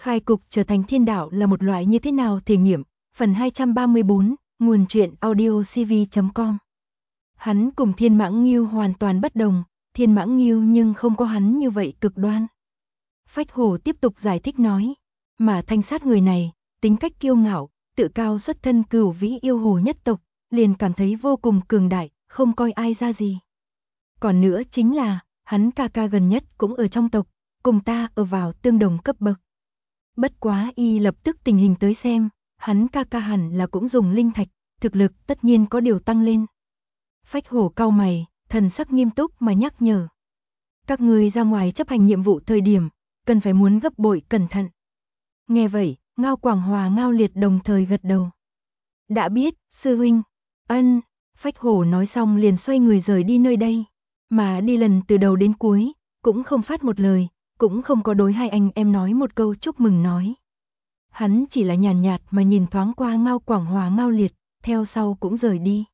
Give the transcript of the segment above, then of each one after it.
Khai cục trở thành thiên đạo là một loại như thế nào thể nghiệm, phần 234, nguồn truyện audiocv.com. Hắn cùng Thiên Mãng Nghiêu hoàn toàn bất đồng, Thiên Mãng Nghiêu nhưng không có hắn như vậy cực đoan. Phách Hổ tiếp tục giải thích nói, mà Thanh Sát người này, tính cách kiêu ngạo, tự cao xuất thân cửu vĩ yêu hồ nhất tộc, liền cảm thấy vô cùng cường đại, không coi ai ra gì. Còn nữa chính là, hắn ca ca gần nhất cũng ở trong tộc, cùng ta ở vào tương đồng cấp bậc. Bất quá y lập tức tình hình tới xem, hắn ca ca hẳn là cũng dùng linh thạch, thực lực tất nhiên có điều tăng lên. Phách Hổ cau mày, thần sắc nghiêm túc mà nhắc nhở. Các ngươi ra ngoài chấp hành nhiệm vụ thời điểm, cần phải muốn gấp bội cẩn thận. Nghe vậy, Ngao Quảng Hòa Ngao Liệt đồng thời gật đầu. Đã biết, sư huynh. Ân, Phách Hổ nói xong liền xoay người rời đi nơi đây, mà đi lần từ đầu đến cuối, cũng không phát một lời, cũng không có đối hai anh em nói một câu chúc mừng nói. Hắn chỉ là nhàn nhạt mà nhìn thoáng qua Ngao Quảng Hòa Ngao Liệt, theo sau cũng rời đi.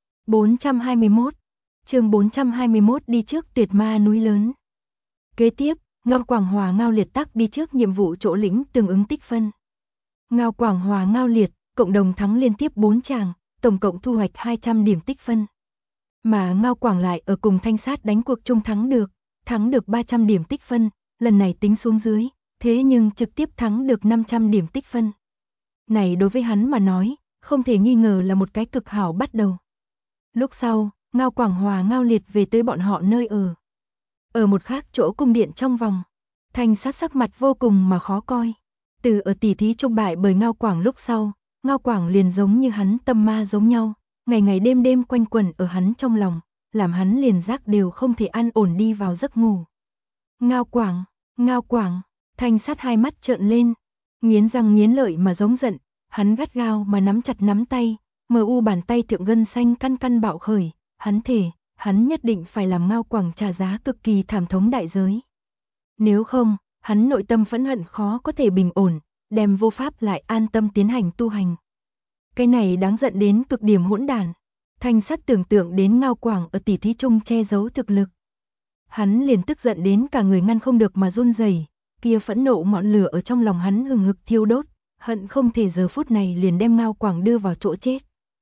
421, chương 421 đi trước tuyệt ma núi lớn. Kế tiếp, Ngao Quảng Hòa Ngao Liệt tắc đi trước nhiệm vụ chỗ lĩnh tương ứng tích phân. Ngao Quảng Hòa Ngao Liệt, cộng đồng thắng liên tiếp 4 tràng, tổng cộng thu hoạch 200 điểm tích phân. Mà Ngao Quảng lại ở cùng Thanh Sát đánh cuộc chung thắng được 300 điểm tích phân, lần này tính xuống dưới, thế nhưng trực tiếp thắng được 500 điểm tích phân. Này đối với hắn mà nói, không thể nghi ngờ là một cái cực hảo bắt đầu. Lúc sau, Ngao Quảng Hòa Ngao Liệt về tới bọn họ nơi ở. Ở một khác chỗ cung điện trong vòng, Thanh Sát sắc mặt vô cùng mà khó coi. Từ ở tỉ thí trung bại bởi Ngao Quảng lúc sau, Ngao Quảng liền giống như hắn tâm ma giống nhau, ngày ngày đêm đêm quanh quẩn ở hắn trong lòng, làm hắn liền giác đều không thể an ổn đi vào giấc ngủ. Ngao Quảng, Thanh Sát hai mắt trợn lên, nghiến răng nghiến lợi mà giống giận, hắn gắt gao mà nắm chặt nắm tay, mờ u bàn tay thượng gân xanh căn căn bạo khởi, hắn thề, hắn nhất định phải làm Ngao Quảng trả giá cực kỳ thảm thống đại giới. Nếu không, hắn nội tâm phẫn hận khó có thể bình ổn, đem vô pháp lại an tâm tiến hành tu hành. Cái này đáng giận đến cực điểm hỗn đản. Thanh Sát tưởng tượng đến Ngao Quảng ở tỉ thí chung che giấu thực lực. Hắn liền tức giận đến cả người ngăn không được mà run rẩy, kia phẫn nộ ngọn lửa ở trong lòng hắn hừng hực thiêu đốt, hận không thể giờ phút này liền đem Ngao Quảng đưa vào chỗ chết.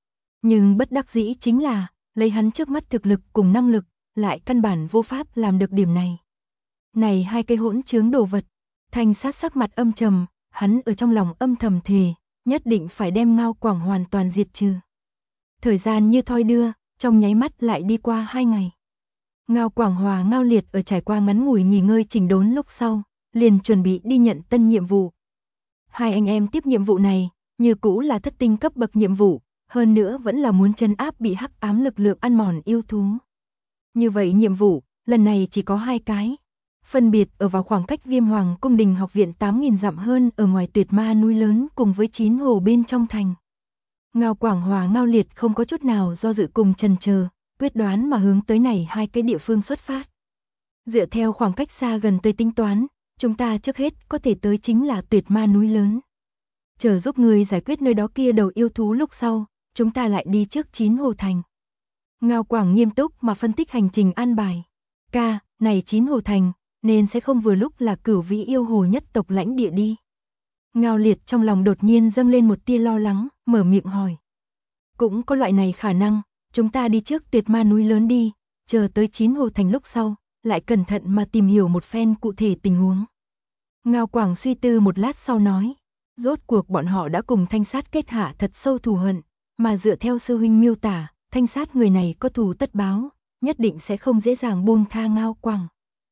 Nhưng bất đắc dĩ chính là, lấy hắn trước mắt thực lực cùng năng lực, lại căn bản vô pháp làm được điểm này. Này hai cây hỗn trướng đồ vật, Thanh Sát sắc mặt âm trầm, hắn ở trong lòng âm thầm thề, nhất định phải đem Ngao Quảng hoàn toàn diệt trừ. Thời gian như thoi đưa, trong nháy mắt lại đi qua 2 ngày. Ngao Quảng Hòa Ngao Liệt ở trải qua ngắn ngủi nghỉ ngơi chỉnh đốn lúc sau, liền chuẩn bị đi nhận tân nhiệm vụ. Hai anh em tiếp nhiệm vụ này, như cũ là thất tinh cấp bậc nhiệm vụ, hơn nữa vẫn là muốn trấn áp bị hắc ám lực lượng ăn mòn yêu thú. Như vậy nhiệm vụ, lần này chỉ có 2 cái. Phân biệt ở vào khoảng cách Viêm Hoàng Cung Đình học viện 8.000 dặm hơn ở ngoài tuyệt ma núi lớn cùng với 9 hồ bên trong thành. Ngao Quảng Hòa Ngao Liệt không có chút nào do dự cùng chần chờ, quyết đoán mà hướng tới này 2 cái địa phương xuất phát. Dựa theo khoảng cách xa gần tới tính toán, chúng ta trước hết có thể tới chính là tuyệt ma núi lớn. Chờ giúp người giải quyết nơi đó kia đầu yêu thú lúc sau, chúng ta lại đi trước 9 hồ thành. Ngao Quảng nghiêm túc mà phân tích hành trình an bài. Này 9 hồ thành, nên sẽ không vừa lúc là cửu vĩ yêu hồ nhất tộc lãnh địa đi. Ngao Liệt trong lòng đột nhiên dâng lên một tia lo lắng, mở miệng hỏi. Cũng có loại này khả năng, chúng ta đi trước tuyệt ma núi lớn đi, chờ tới 9 hồ thành lúc sau, lại cẩn thận mà tìm hiểu một phen cụ thể tình huống. Ngao Quảng suy tư một lát sau nói, rốt cuộc bọn họ đã cùng Thanh Sát kết hạ thật sâu thù hận, mà dựa theo sư huynh miêu tả, Thanh Sát người này có thù tất báo, nhất định sẽ không dễ dàng buông tha Ngao Quảng.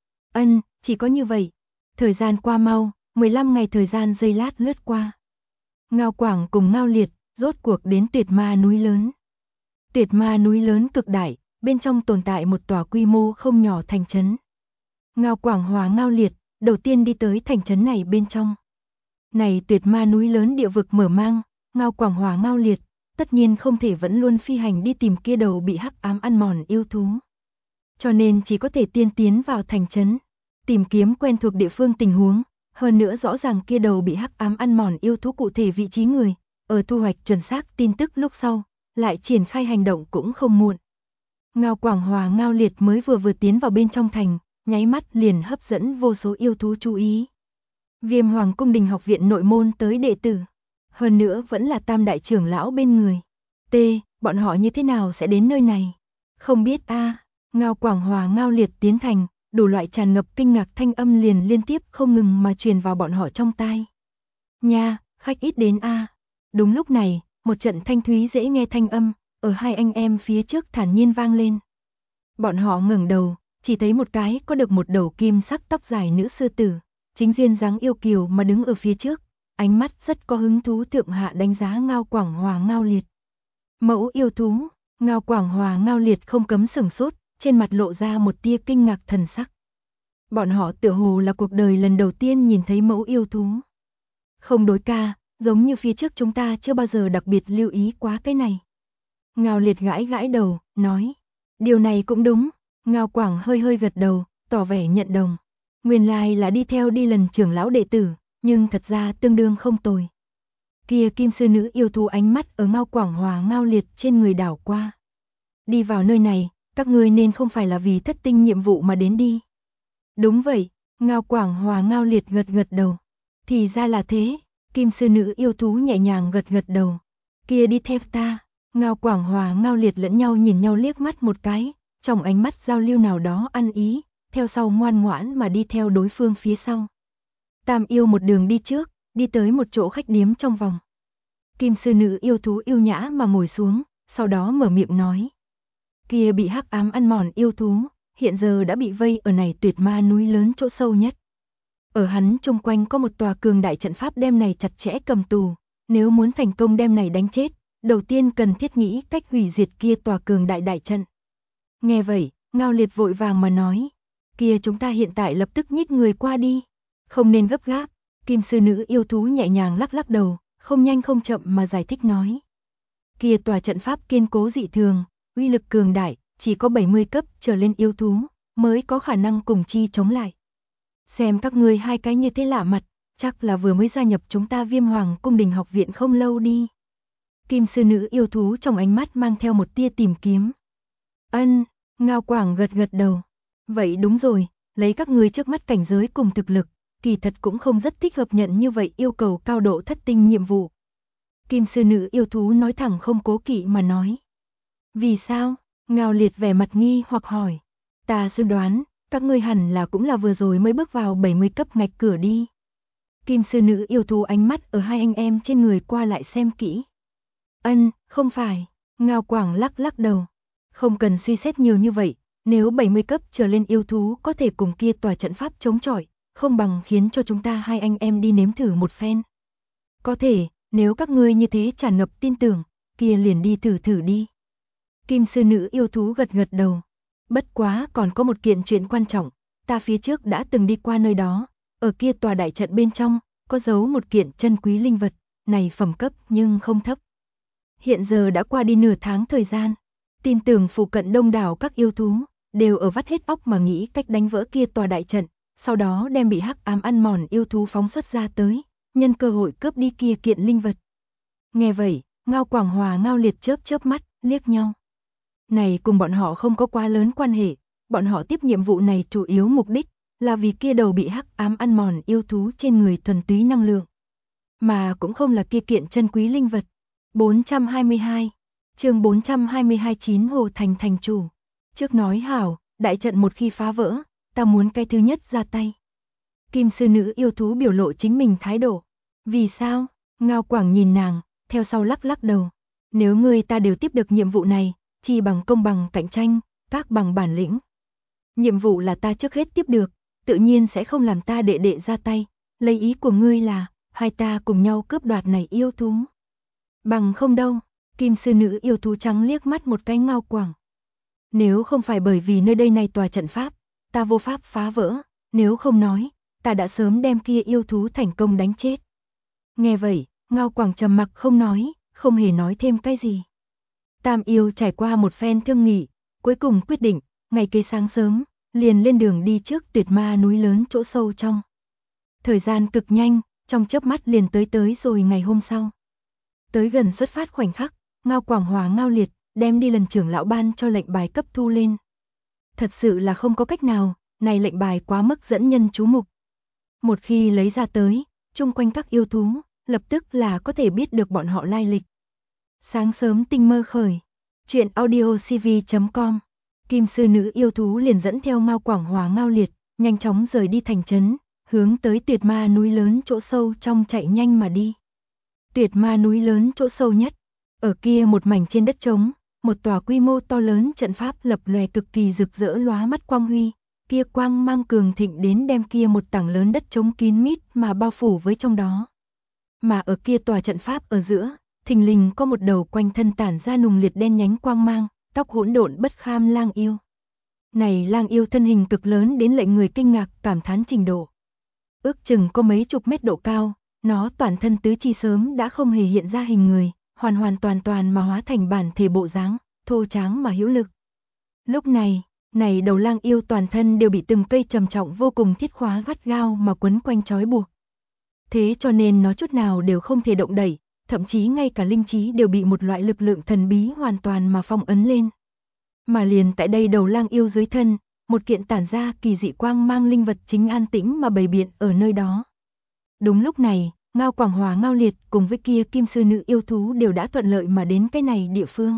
Chỉ có như vậy. Thời gian qua mau, 15 ngày thời gian giây lát lướt qua. Ngao Quảng cùng Ngao Liệt, rốt cuộc đến tuyệt ma núi lớn. Tuyệt ma núi lớn cực đại, bên trong tồn tại một tòa quy mô không nhỏ thành trấn. Ngao Quảng Hòa Ngao Liệt, đầu tiên đi tới thành trấn này bên trong. Này tuyệt ma núi lớn địa vực mở mang, Ngao Quảng Hòa Ngao Liệt, tất nhiên không thể vẫn luôn phi hành đi tìm kia đầu bị hắc ám ăn mòn yêu thú. Cho nên chỉ có thể tiên tiến vào thành trấn, tìm kiếm quen thuộc địa phương tình huống, hơn nữa rõ ràng kia đầu bị hắc ám ăn mòn yêu thú cụ thể vị trí người, ở thu hoạch chuẩn xác tin tức lúc sau, lại triển khai hành động cũng không muộn. Ngao Quảng Hòa Ngao Liệt mới vừa tiến vào bên trong thành, nháy mắt liền hấp dẫn vô số yêu thú chú ý. Viêm Hoàng cung đình học viện nội môn tới đệ tử. Hơn nữa vẫn là tam đại trưởng lão bên người. Bọn họ như thế nào sẽ đến nơi này? Không biết a. Ngao Quảng Hòa Ngao Liệt tiến thành, đủ loại tràn ngập kinh ngạc thanh âm liền liên tiếp không ngừng mà truyền vào bọn họ trong tai. Nha, khách ít đến a. Đúng lúc này, một trận thanh thúy dễ nghe thanh âm ở hai anh em phía trước thản nhiên vang lên. Bọn họ ngẩng đầu, chỉ thấy một cái có được một đầu kim sắc tóc dài nữ sư tử, chính duyên dáng yêu kiều mà đứng ở phía trước, ánh mắt rất có hứng thú thượng hạ đánh giá Ngao Quảng Hòa Ngao Liệt. Mẫu yêu thú, Ngao Quảng Hòa Ngao Liệt không cấm sửng sốt, trên mặt lộ ra một tia kinh ngạc thần sắc. Bọn họ tựa hồ là cuộc đời lần đầu tiên nhìn thấy mẫu yêu thú. Không đối ca, giống như phía trước chúng ta chưa bao giờ đặc biệt lưu ý quá cái này. Ngao Liệt gãi gãi đầu, nói. Điều này cũng đúng. Ngao Quảng hơi hơi gật đầu, tỏ vẻ nhận đồng. Nguyên lai là đi theo đi lần trưởng lão đệ tử, nhưng thật ra tương đương không tồi. Kia kim sư nữ yêu thú ánh mắt ở Ngao Quảng Hòa Ngao Liệt trên người đảo qua. Đi vào nơi này, các ngươi nên không phải là vì thất tinh nhiệm vụ mà đến đi. Đúng vậy, Ngao Quảng Hòa Ngao Liệt gật gật đầu. Thì ra là thế, kim sư nữ yêu thú nhẹ nhàng gật gật đầu. Kia đi theo ta. Ngao Quảng Hòa Ngao Liệt lẫn nhau nhìn nhau liếc mắt một cái, trong ánh mắt giao lưu nào đó ăn ý, theo sau ngoan ngoãn mà đi theo đối phương phía sau. Tam yêu một đường đi trước, đi tới một chỗ khách điếm trong vòng. Kim sư nữ yêu thú yêu nhã mà ngồi xuống, sau đó mở miệng nói. Kia bị hắc ám ăn mòn yêu thú, hiện giờ đã bị vây ở này tuyệt ma núi lớn chỗ sâu nhất. Ở hắn chung quanh có một tòa cường đại trận pháp đem này chặt chẽ cầm tù, nếu muốn thành công đem này đánh chết, đầu tiên cần thiết nghĩ cách hủy diệt kia tòa cường đại đại trận. Nghe vậy, Ngao Liệt vội vàng mà nói, kia chúng ta hiện tại lập tức nhích người qua đi, không nên gấp gáp. Kim sư nữ yêu thú nhẹ nhàng lắc lắc đầu, không nhanh không chậm mà giải thích nói. Kia tòa trận pháp kiên cố dị thường, uy lực cường đại, chỉ có 70 cấp trở lên yêu thú mới có khả năng cùng chi chống lại. Xem các ngươi hai cái như thế lạ mặt, chắc là vừa mới gia nhập chúng ta Viêm Hoàng cung đình học viện không lâu đi. Kim sư nữ yêu thú trong ánh mắt mang theo một tia tìm kiếm. Ân, Ngao Quảng gật gật đầu. Vậy đúng rồi, lấy các ngươi trước mắt cảnh giới cùng thực lực, kỳ thật cũng không rất thích hợp nhận như vậy yêu cầu cao độ thất tinh nhiệm vụ. Kim sư nữ yêu thú nói thẳng không cố kỵ mà nói. Vì sao? Ngao Liệt vẻ mặt nghi hoặc hỏi. Ta suy đoán, các ngươi hẳn là cũng là vừa rồi mới bước vào 70 cấp ngạch cửa đi. Kim sư nữ yêu thú ánh mắt ở hai anh em trên người qua lại xem kỹ. Ân, không phải. Ngao Quảng lắc lắc đầu. Không cần suy xét nhiều như vậy, nếu 70 cấp trở lên yêu thú có thể cùng kia tòa trận pháp chống chọi, không bằng khiến cho chúng ta hai anh em đi nếm thử một phen. Có thể, nếu các ngươi như thế tràn ngập tin tưởng, kia liền đi thử thử đi. Kim sư nữ yêu thú gật gật đầu. Bất quá còn có một kiện chuyện quan trọng, ta phía trước đã từng đi qua nơi đó, ở kia tòa đại trận bên trong, có giấu một kiện chân quý linh vật, này phẩm cấp nhưng không thấp. Hiện giờ đã qua đi nửa tháng thời gian, tin tưởng phụ cận đông đảo các yêu thú, đều ở vắt hết óc mà nghĩ cách đánh vỡ kia tòa đại trận, sau đó đem bị hắc ám ăn mòn yêu thú phóng xuất ra tới, nhân cơ hội cướp đi kia kiện linh vật. Nghe vậy, Ngao Quảng Hòa Ngao Liệt chớp chớp mắt, liếc nhau. Này cùng bọn họ không có quá lớn quan hệ, bọn họ tiếp nhiệm vụ này chủ yếu mục đích là vì kia đầu bị hắc ám ăn mòn yêu thú trên người thuần túy năng lượng, mà cũng không là kia kiện chân quý linh vật. 422, chương 422 Chín Hồ Thành thành chủ. Trước nói hảo, đại trận một khi phá vỡ, ta muốn cái thứ nhất ra tay. Kim sư nữ yêu thú biểu lộ chính mình thái độ. Vì sao? Ngao Quảng nhìn nàng, theo sau lắc lắc đầu. Nếu ngươi ta đều tiếp được nhiệm vụ này, chi bằng công bằng cạnh tranh, các bằng bản lĩnh. Nhiệm vụ là ta trước hết tiếp được, tự nhiên sẽ không làm ta đệ đệ ra tay. Lấy ý của ngươi là, hai ta cùng nhau cướp đoạt này yêu thú. Bằng không đâu. Kim sư nữ yêu thú trắng liếc mắt một cái Ngao Quảng. Nếu không phải bởi vì nơi đây này tòa trận pháp, ta vô pháp phá vỡ, nếu không nói, ta đã sớm đem kia yêu thú thành công đánh chết. Nghe vậy, Ngao Quảng trầm mặc không nói, không hề nói thêm cái gì. Tam yêu trải qua một phen thương nghị, cuối cùng quyết định, ngày kế sáng sớm, liền lên đường đi trước tuyệt ma núi lớn chỗ sâu trong. Thời gian cực nhanh, trong chớp mắt liền tới rồi ngày hôm sau. Tới gần xuất phát khoảnh khắc, Ngao Quảng Hòa Ngao Liệt đem đi lần trưởng lão ban cho lệnh bài cấp thu lên. Thật sự là không có cách nào, này lệnh bài quá mức dẫn nhân chú mục. Một khi lấy ra tới, chung quanh các yêu thú, lập tức là có thể biết được bọn họ lai lịch. Sáng sớm tinh mơ khởi, truyện audio cv.com, Kim sư nữ yêu thú liền dẫn theo Ngao Quảng Hòa Ngao Liệt, nhanh chóng rời đi thành trấn, hướng tới Tuyệt Ma núi lớn chỗ sâu trong chạy nhanh mà đi. Tuyệt Ma núi lớn chỗ sâu nhất, ở kia một mảnh trên đất trống, một tòa quy mô to lớn trận pháp lập lòe cực kỳ rực rỡ lóa mắt quang huy, kia quang mang cường thịnh đến đem kia một tảng lớn đất trống kín mít mà bao phủ với trong đó. Mà ở kia tòa trận pháp ở giữa, thình lình có một đầu quanh thân tản ra nùng liệt đen nhánh quang mang, tóc hỗn độn bất kham lang yêu. Này lang yêu thân hình cực lớn đến lệnh người kinh ngạc cảm thán trình độ. Ước chừng có mấy chục mét độ cao, nó toàn thân tứ chi sớm đã không hề hiện ra hình người, hoàn hoàn toàn toàn mà hóa thành bản thể bộ dáng, thô tráng mà hữu lực. Lúc này đầu lang yêu toàn thân đều bị từng cây trầm trọng vô cùng thiết khóa gắt gao mà quấn quanh trói buộc. Thế cho nên nó chút nào đều không thể động đẩy, thậm chí ngay cả linh trí đều bị một loại lực lượng thần bí hoàn toàn mà phong ấn lên. Mà liền tại đây đầu lang yêu dưới thân, một kiện tản ra kỳ dị quang mang linh vật chính an tĩnh mà bày biện ở nơi đó. Đúng lúc này, Ngao Quảng Hòa Ngao Liệt cùng với kia kim sư nữ yêu thú đều đã thuận lợi mà đến cái này địa phương.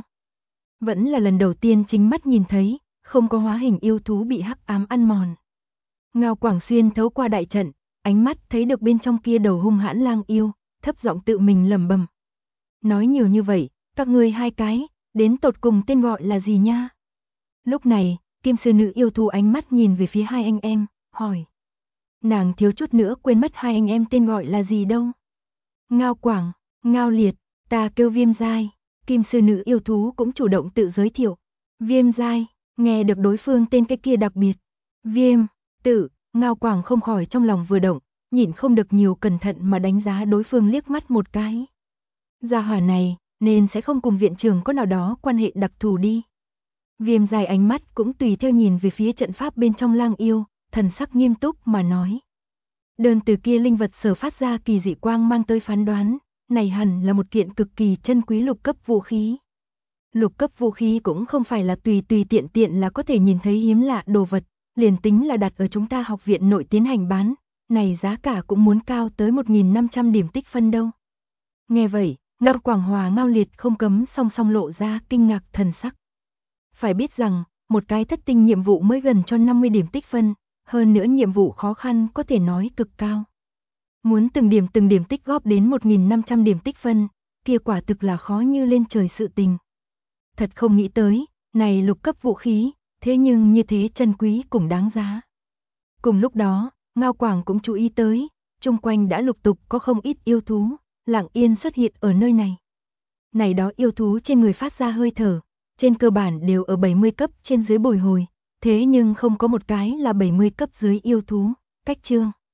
Vẫn là lần đầu tiên chính mắt nhìn thấy, không có hóa hình yêu thú bị hắc ám ăn mòn. Ngao Quảng xuyên thấu qua đại trận, ánh mắt thấy được bên trong kia đầu hung hãn lang yêu, thấp giọng tự mình lẩm bẩm. Nói nhiều như vậy, các ngươi hai cái, đến tột cùng tên gọi là gì nha? Lúc này, kim sư nữ yêu thú ánh mắt nhìn về phía hai anh em, hỏi. Nàng thiếu chút nữa quên mất hai anh em tên gọi là gì đâu. Ngao Quảng, Ngao Liệt, ta kêu Viêm Giai. Kim sư nữ yêu thú cũng chủ động tự giới thiệu. Viêm Giai, nghe được đối phương tên cái kia đặc biệt. Viêm, tự, Ngao Quảng không khỏi trong lòng vừa động, nhịn không được nhiều cẩn thận mà đánh giá đối phương liếc mắt một cái. Gia hỏa này, nên sẽ không cùng viện trưởng có nào đó quan hệ đặc thù đi. Viêm Giai ánh mắt cũng tùy theo nhìn về phía trận pháp bên trong lang yêu, thần sắc nghiêm túc mà nói. Đơn từ kia linh vật sở phát ra kỳ dị quang mang tới phán đoán, này hẳn là một kiện cực kỳ chân quý lục cấp vũ khí. Lục cấp vũ khí cũng không phải là tùy tiện tiện là có thể nhìn thấy hiếm lạ đồ vật, liền tính là đặt ở chúng ta học viện nội tiến hành bán, này giá cả cũng muốn cao tới 1.500 điểm tích phân đâu. Nghe vậy, Ngao Quảng Hòa Ngao Liệt không cấm song song lộ ra kinh ngạc thần sắc. Phải biết rằng, một cái thất tinh nhiệm vụ mới gần cho 50 điểm tích phân, hơn nữa nhiệm vụ khó khăn có thể nói cực cao. Muốn từng điểm tích góp đến 1.500 điểm tích phân, kia quả thực là khó như lên trời sự tình. Thật không nghĩ tới, này lục cấp vũ khí, thế nhưng như thế chân quý cũng đáng giá. Cùng lúc đó, Ngao Quảng cũng chú ý tới, chung quanh đã lục tục có không ít yêu thú, lặng yên xuất hiện ở nơi này. Này đó yêu thú trên người phát ra hơi thở, trên cơ bản đều ở 70 cấp trên dưới bồi hồi, thế nhưng không có một cái là 70 cấp dưới yêu thú, cách chương.